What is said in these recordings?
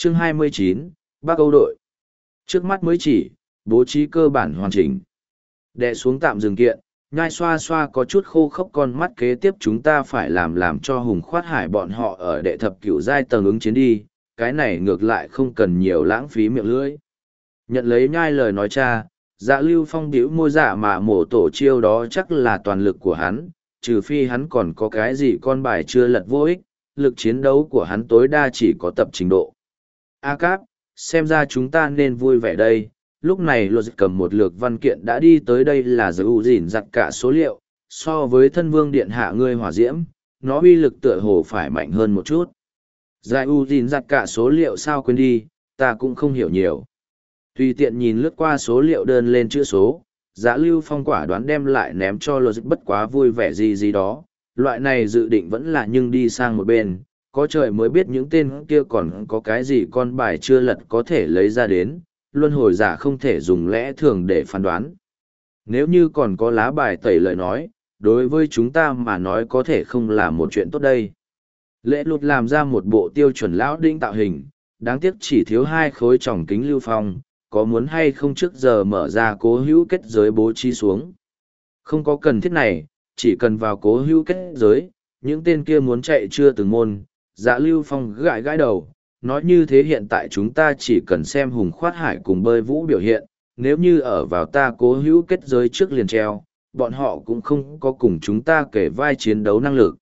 Chương 29, Bắc Âu đội. Trước mắt mới chỉ, bố trí cơ bản hoàn chỉnh. Đệ xuống tạm dừng kiện, nhai xoa xoa có chút khô khốc con mắt kế tiếp chúng ta phải làm cho Hùng Khoát Hải bọn họ ở đệ thập cửu giai tầng ứng chiến đi, cái này ngược lại không cần nhiều lãng phí miệng lưỡi. Nhận lấy nhai lời nói cha, Dạ Lưu Phong bĩu môi dạ mà mổ tổ chiêu đó chắc là toàn lực của hắn, trừ phi hắn còn có cái gì con bài chưa lật vô ích, lực chiến đấu của hắn tối đa chỉ có tập trình độ. A Cáp, xem ra chúng ta nên vui vẻ đây. Lúc này luật cầm một lược văn kiện đã đi tới đây là giữ gìn giặt cả số liệu, so với thân vương điện hạ ngươi hỏa diễm, nó uy lực tựa hồ phải mạnh hơn một chút. Giải u gìn giặt cả số liệu sao quên đi, ta cũng không hiểu nhiều. Tùy tiện nhìn lướt qua số liệu đơn lên chữ số, Dạ Lưu Phong quả đoán đem lại ném cho luật bất quá vui vẻ gì đó, loại này dự định vẫn là nhưng đi sang một bên, có trời mới biết những tên kia còn có cái gì con bài chưa lật có thể lấy ra đến, luân hồi giả không thể dùng lẽ thường để phán đoán. Nếu như còn có lá bài tẩy lời nói, đối với chúng ta mà nói có thể không là một chuyện tốt đây. Lễ lụt làm ra một bộ tiêu chuẩn lão đinh tạo hình, đáng tiếc chỉ thiếu 2 khối tròng kính Lưu Phong, có muốn hay không trước giờ mở ra cố hữu kết giới bố trí xuống. Không có cần thiết này, chỉ cần vào cố hữu kết giới, những tên kia muốn chạy chưa từng môn. Dạ Lưu Phong gãi gãi đầu, nói như thế hiện tại chúng ta chỉ cần xem Hùng Khoát Hải cùng Bơi Vũ biểu hiện, nếu như ở vào ta cố hữu kết giới trước liền treo, bọn họ cũng không có cùng chúng ta kể vai chiến đấu năng lực.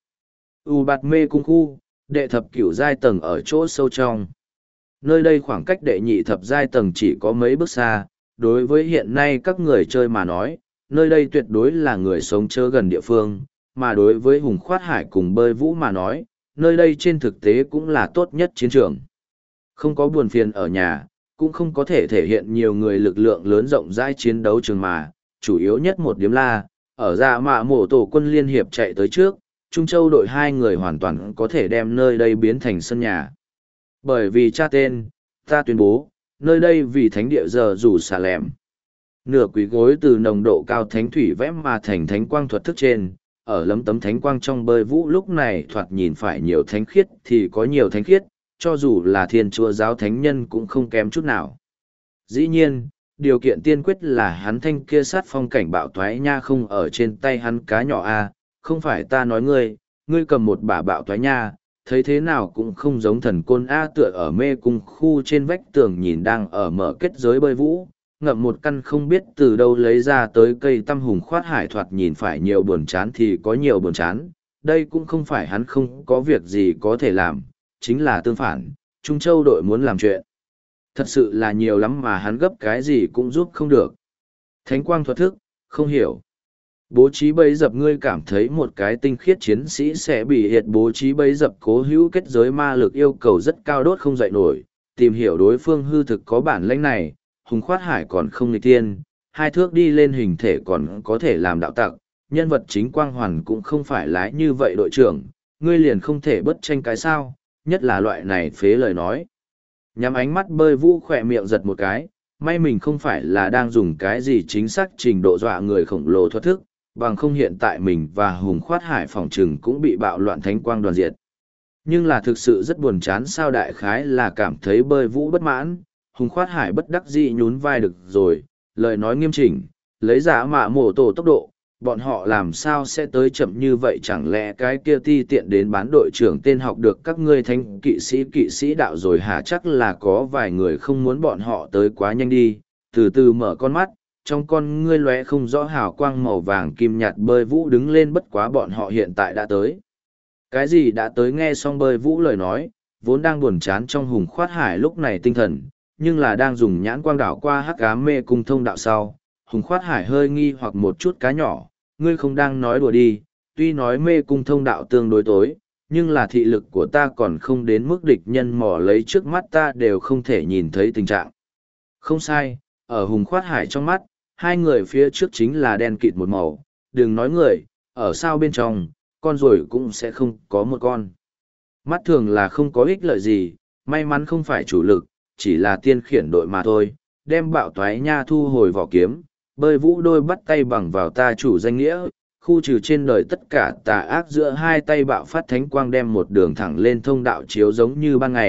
U Bạt Mê Cung khu, đệ thập cửu giai tầng ở chỗ sâu trong. Nơi đây khoảng cách đệ nhị thập giai tầng chỉ có mấy bước xa, đối với hiện nay các người chơi mà nói, nơi đây tuyệt đối là người sống chớ gần địa phương, mà đối với Hùng Khoát Hải cùng Bơi Vũ mà nói, nơi đây trên thực tế cũng là tốt nhất chiến trường. Không có buồn phiền ở nhà, cũng không có thể thể hiện nhiều người lực lượng lớn rộng rãi chiến đấu trường mà, chủ yếu nhất một điểm là, ở Dạ Mạ Mổ tổ quân liên hiệp chạy tới trước, Trung Châu đội 2 người hoàn toàn có thể đem nơi đây biến thành sân nhà. Bởi vì cha tên, ta tuyên bố, nơi đây vì thánh địa giờ rủ xà lẻm. Nửa quý gối từ nồng độ cao thánh thủy vẽ mà thành thánh quang thuật thức trên, ở lấm tấm thánh quang trong Bơi Vũ lúc này thoạt nhìn phải nhiều thánh khiết thì có nhiều thánh khiết, cho dù là thiên chúa giáo thánh nhân cũng không kém chút nào. Dĩ nhiên, điều kiện tiên quyết là hắn thanh kia sát phong cảnh bạo toái nha không ở trên tay hắn cá nhỏ a, không phải ta nói ngươi cầm một bả bạo toái nha, thấy thế nào cũng không giống thần côn a tựa ở mê cung khu trên vách tường nhìn đang ở mở kết giới Bơi Vũ, ngậm một căn không biết từ đâu lấy ra tới cây tăm Hùng Khoát Hải thoạt nhìn phải nhiều buồn chán thì có nhiều buồn chán, đây cũng không phải hắn không có việc gì có thể làm, chính là tương phản, Trung Châu đội muốn làm chuyện. Thật sự là nhiều lắm mà hắn gấp cái gì cũng giúp không được. Thánh quang thuật thức, không hiểu. Bố trí bẫy dập ngươi cảm thấy một cái tinh khiết chiến sĩ sẽ bị hiệt bố trí bẫy dập cố hữu kết giới ma lực yêu cầu rất cao đốt không dậy nổi, tìm hiểu đối phương hư thực có bản lĩnh này, Hùng Khoát Hải còn không nghịch tiên, 2 thước đi lên hình thể còn có thể làm đạo tặc, nhân vật chính quang hoàn cũng không phải lái như vậy đội trưởng, ngươi liền không thể bất tranh cái sao, nhất là loại này phế lời nói. Nhắm ánh mắt Bơi Vũ khỏe miệng giật một cái, may mình không phải là đang dùng cái gì chính xác trình độ dọa người khổng lồ thuật thức, bằng không hiện tại mình và Hùng Khoát Hải phòng trừng cũng bị bạo loạn thánh quang đoàn diệt. Nhưng là thực sự rất buồn chán sao đại khái là cảm thấy Bơi Vũ bất mãn, Hùng Khoát Hải bất đắc dĩ nhún vai được rồi, lời nói nghiêm chỉnh, lấy Dạ Mạ Mổ tổ tốc độ, bọn họ làm sao sẽ tới chậm như vậy chẳng lẽ cái kia ti tiện đến bán đội trưởng tên học được các ngươi thánh kỵ sĩ đạo rồi hả chắc là có vài người không muốn bọn họ tới quá nhanh đi, từ từ mở con mắt, trong con ngươi lóe không rõ hào quang màu vàng kim nhạt Bơi Vũ đứng lên bất quá bọn họ hiện tại đã tới. Cái gì đã tới nghe xong Bơi Vũ lời nói, vốn đang buồn chán trong Hùng Khoát Hải lúc này tinh thần, nhưng là đang dùng nhãn quang đảo qua hắc ám mê cung thông đạo sau. Hùng Khoát Hải hơi nghi hoặc một chút cá nhỏ, ngươi không đang nói đùa đi, tuy nói mê cung thông đạo tương đối tối, nhưng là thị lực của ta còn không đến mức địch nhân mò lấy trước mắt ta đều không thể nhìn thấy tình trạng. Không sai, ở Hùng Khoát Hải trong mắt, 2 người phía trước chính là đen kịt một màu, đừng nói người, ở sao bên trong, con rồi cũng sẽ không có một con. Mắt thường là không có ích lợi gì, may mắn không phải chủ lực, chỉ là tiên khiển đội mà thôi, đem bạo toái nha thu hồi vỏ kiếm, Bơi Vũ đôi bắt tay bằng vào ta chủ danh nghĩa, khu trừ trên đời tất cả tà ác giữa 2 tay bạo phát thánh quang đem một đường thẳng lên thông đạo chiếu giống như ban ngày,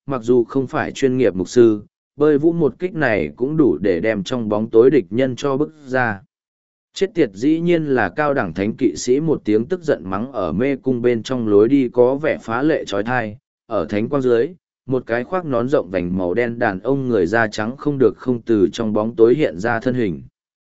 mặc dù không phải chuyên nghiệp mục sư, bơi vũ một kích này cũng đủ để đem trong bóng tối địch nhân cho bức ra. Chết tiệt, dĩ nhiên là cao đẳng thánh kỵ sĩ, một tiếng tức giận mắng ở mê cung bên trong lối đi có vẻ phá lệ trói thai. Ở thánh quang dưới, một cái khoác nón rộng vành màu đen đàn ông người da trắng không được không từ trong bóng tối hiện ra thân hình.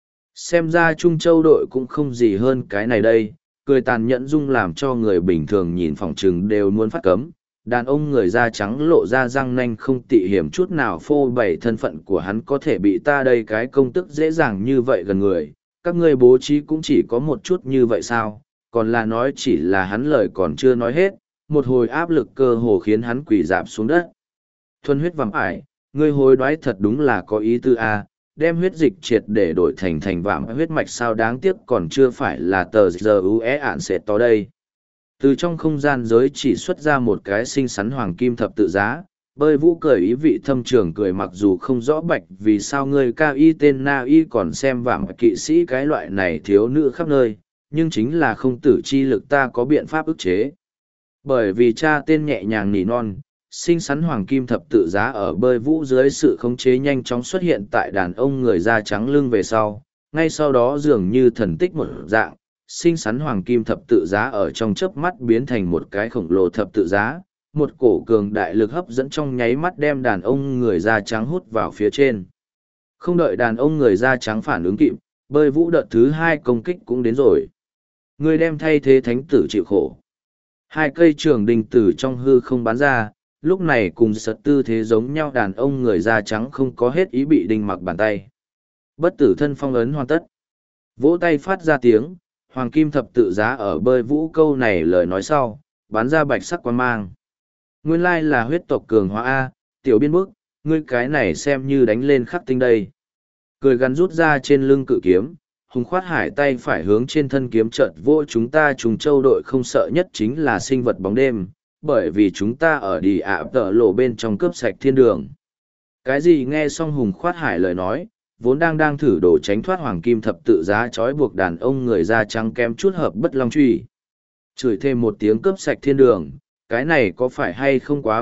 Xem ra Trung Châu đội cũng không gì hơn cái này đây, cười tàn nhẫn dung làm cho người bình thường nhìn phỏng chừng đều muốn phát cấm. Đàn ông người da trắng lộ ra răng nanh không tị hiểm chút nào phô bày thân phận của hắn có thể bị ta đây cái công tức dễ dàng như vậy gần người. Các ngươi bố trí cũng chỉ có một chút như vậy sao, còn là nói chỉ là hắn lời còn chưa nói hết, một hồi áp lực cơ hồ khiến hắn quỳ rạp xuống đất. Thuần huyết vạm ải, ngươi hối đoái thật đúng là có ý tư a, đem huyết dịch triệt để đổi thành vạm huyết mạch sao, đáng tiếc còn chưa phải là tờ giờ ue ạn sẽ to đây. Từ trong không gian giới chỉ xuất ra một cái xinh xắn hoàng kim thập tự giá, bơi vũ cười ý vị thâm trường cười, mặc dù không rõ bạch vì sao ngươi cao y tên na y còn xem vạm kỵ sĩ cái loại này thiếu nữ khắp nơi, nhưng chính là không tử chi lực ta có biện pháp ức chế. Bởi vì cha tên nhẹ nhàng nỉ non, xinh xắn hoàng kim thập tự giá ở bơi vũ dưới sự khống chế nhanh chóng xuất hiện tại đàn ông người da trắng lưng về sau, ngay sau đó dường như thần tích một dạng, xinh xắn hoàng kim thập tự giá ở trong chớp mắt biến thành một cái khổng lồ thập tự giá, một cổ cường đại lực hấp dẫn trong nháy mắt đem đàn ông người da trắng hút vào phía trên. Không đợi đàn ông người da trắng phản ứng kịp, bơi vũ đợt thứ hai công kích cũng đến rồi. Người đem thay thế thánh tử chịu khổ. Hai cây trường đình tử trong hư không bắn ra, lúc này cùng sật tư thế giống nhau, đàn ông người da trắng không có hết ý bị đinh mặc bàn tay. Bất tử thân phong ấn hoàn tất. Vỗ tay phát ra tiếng, hoàng kim thập tự giá ở bơi vũ câu này lời nói sau, bắn ra bạch sắc quan mang. Nguyên lai là huyết tộc cường hóa A, tiểu biên bức, ngươi cái này xem như đánh lên khắc tinh đây. Cười gắn rút ra trên lưng cự kiếm, hùng khoát hải tay phải hướng trên thân kiếm chợt vô, chúng ta Trùng Châu đội không sợ nhất chính là sinh vật bóng đêm, bởi vì chúng ta ở đi ạ tợ lộ bên trong cướp sạch thiên đường. Cái gì? Nghe xong hùng khoát hải lời nói, vốn đang thử đổ tránh thoát hoàng kim thập tự giá trói buộc đàn ông người da trắng kém chút hợp bất long truy. Chửi thêm một tiếng cướp sạch thiên đường, cái này có phải hay không quá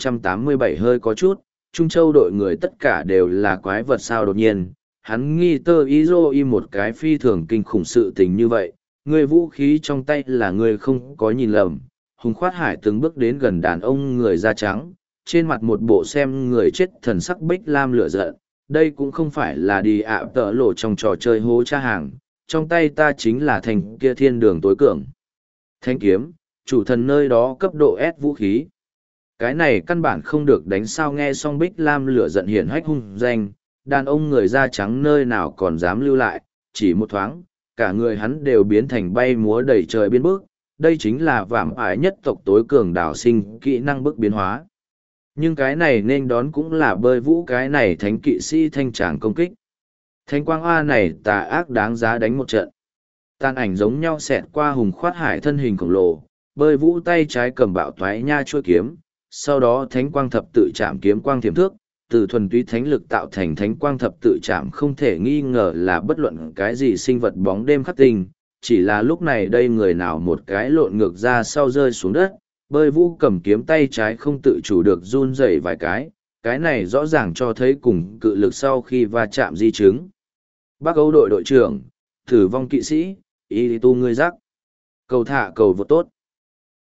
V587 hơi có chút, Trung Châu đội người tất cả đều là quái vật sao? Đột nhiên, hắn nghi tơ ý dô y một cái phi thường kinh khủng sự tình như vậy, người vũ khí trong tay là người không có nhìn lầm. Hùng khoát hải từng bước đến gần đàn ông người da trắng, trên mặt một bộ xem người chết thần sắc bích lam lửa giận. Đây cũng không phải là đi ạ tợ lộ trong trò chơi hố cha hàng, trong tay ta chính là thành kia thiên đường tối cường. Thanh kiếm, chủ thần nơi đó cấp độ S vũ khí. Cái này căn bản không được đánh sao. Nghe xong bích lam lửa giận hiển hách hung danh, đàn ông người da trắng nơi nào còn dám lưu lại, chỉ một thoáng, cả người hắn đều biến thành bay múa đầy trời biên bước. Đây chính là vạm ải nhất tộc tối cường đào sinh kỹ năng bức biến hóa. Nhưng cái này nên đón cũng là bơi vũ cái này thánh kỵ sĩ thanh tràng công kích. Thánh quang A này tà ác đáng giá đánh một trận. Tàn ảnh giống nhau xẹt qua hùng khoát hải thân hình khổng lồ, bơi vũ tay trái cầm bạo toái nha chuôi kiếm, sau đó thánh quang thập tự chạm kiếm quang thiểm thước, từ thuần túy thánh lực tạo thành thánh quang thập tự chạm không thể nghi ngờ là bất luận cái gì sinh vật bóng đêm khắc tinh, chỉ là lúc này đây người nào một cái lộn ngược ra sau rơi xuống đất, bơi vũ cầm kiếm tay trái không tự chủ được run rẩy vài cái này rõ ràng cho thấy cùng cự lực sau khi va chạm di chứng. Bắc Âu đội đội trưởng, tử vong kỵ sĩ, y tu ngươi rắc. Cầu thả cầu vô tốt.